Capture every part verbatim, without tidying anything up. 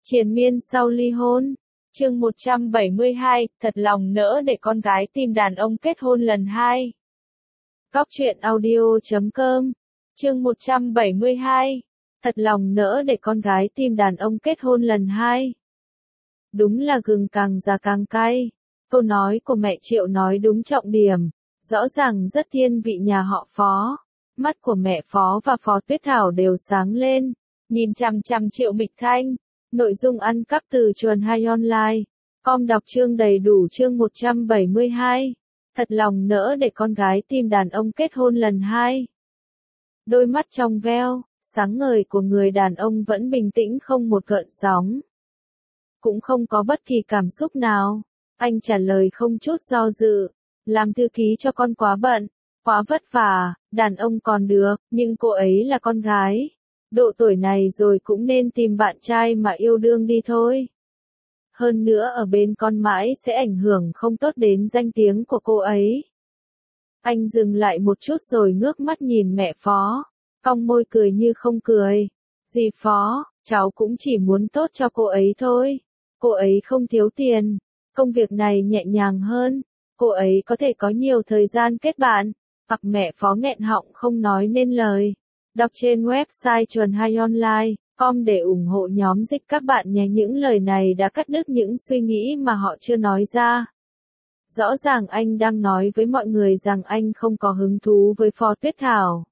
Triền miên sau ly hôn. Chương một trăm bảy mươi hai, thật lòng nỡ để con gái tìm đàn ông kết hôn lần hai. Góc truyện audio chấm com. Chương một trăm bảy mươi hai, thật lòng nỡ để con gái tìm đàn ông kết hôn lần hai. Đúng là gừng càng già càng cay. Câu nói của mẹ Triệu nói đúng trọng điểm, rõ ràng rất thiên vị nhà họ Phó. Mắt của mẹ Phó và Phó Tuyết Thảo đều sáng lên, nhìn chằm chằm Triệu Mịch Thanh. Nội dung ăn cắp từ Chuồn hai online. Com đọc chương đầy đủ chương một trăm bảy mươi hai. Thật lòng nỡ để con gái tìm đàn ông kết hôn lần hai. Đôi mắt trong veo, sáng ngời của người đàn ông vẫn bình tĩnh không một gợn sóng. Cũng không có bất kỳ cảm xúc nào. Anh trả lời không chút do dự. Làm thư ký cho con quá bận, quá vất vả, đàn ông còn được, nhưng cô ấy là con gái. Độ tuổi này rồi cũng nên tìm bạn trai mà yêu đương đi thôi. Hơn nữa ở bên con mãi sẽ ảnh hưởng không tốt đến danh tiếng của cô ấy. Anh dừng lại một chút rồi ngước mắt nhìn mẹ Phó, cong môi cười như không cười. Dì Phó, cháu cũng chỉ muốn tốt cho cô ấy thôi. Cô ấy không thiếu tiền, công việc này nhẹ nhàng hơn, cô ấy có thể có nhiều thời gian kết bạn. Hoặc mẹ Phó nghẹn họng không nói nên lời. Đọc trên website Chuồn hai online chấm com để ủng hộ nhóm dịch các bạn nhé. Những lời này đã cắt đứt những suy nghĩ mà họ chưa nói ra. Rõ ràng anh đang nói với mọi người rằng anh không có hứng thú với Phó Tuyết Thảo.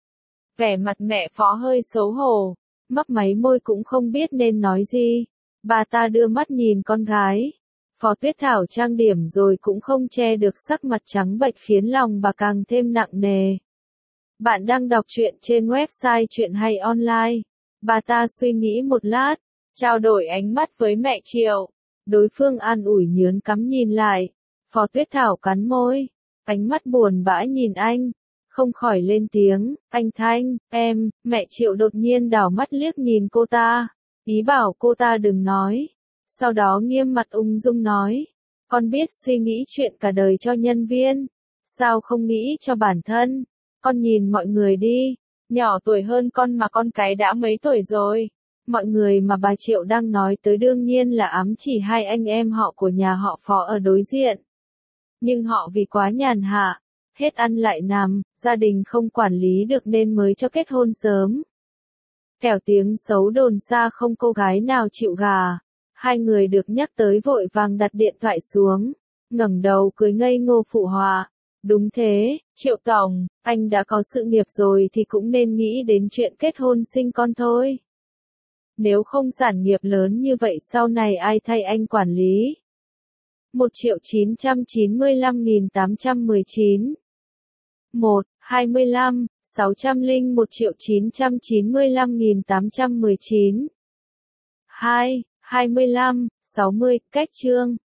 Vẻ mặt mẹ Phó hơi xấu hổ, mấp máy môi cũng không biết nên nói gì. Bà ta đưa mắt nhìn con gái. Phó Tuyết Thảo trang điểm rồi cũng không che được sắc mặt trắng bệch khiến lòng bà càng thêm nặng nề. Bạn đang đọc truyện trên website Chuồn hai online. Bà ta suy nghĩ một lát, trao đổi ánh mắt với mẹ Triệu. Đối phương an ủi nhớn cắm nhìn lại. Phó Tuyết Thảo cắn môi, ánh mắt buồn bã nhìn anh, không khỏi lên tiếng, anh Thanh, em. Mẹ Triệu đột nhiên đảo mắt liếc nhìn cô ta, ý bảo cô ta đừng nói. Sau đó nghiêm mặt ung dung nói, con biết suy nghĩ chuyện cả đời cho nhân viên, sao không nghĩ cho bản thân? Con nhìn mọi người đi, nhỏ tuổi hơn con mà con cái đã mấy tuổi rồi. Mọi người mà bà Triệu đang nói tới đương nhiên là ám chỉ hai anh em họ của nhà họ Phó ở đối diện. Nhưng họ vì quá nhàn hạ, hết ăn lại nằm, gia đình không quản lý được nên mới cho kết hôn sớm. Kẻo tiếng xấu đồn xa không cô gái nào chịu gà. Hai người được nhắc tới vội vàng đặt điện thoại xuống, ngẩng đầu cười ngây ngô phụ họa. Đúng thế, Triệu Tổng, anh đã có sự nghiệp rồi thì cũng nên nghĩ đến chuyện kết hôn sinh con thôi. Nếu không sản nghiệp lớn như vậy sau này ai thay anh quản lý? một triệu chín trăm chín mươi lăm nghìn tám trăm mười chín. một, hai mươi lăm, sáu trăm lẻ một triệu chín trăm chín mươi lăm nghìn tám trăm mười chín. hai, hai mươi lăm, sáu mươi, cách chương.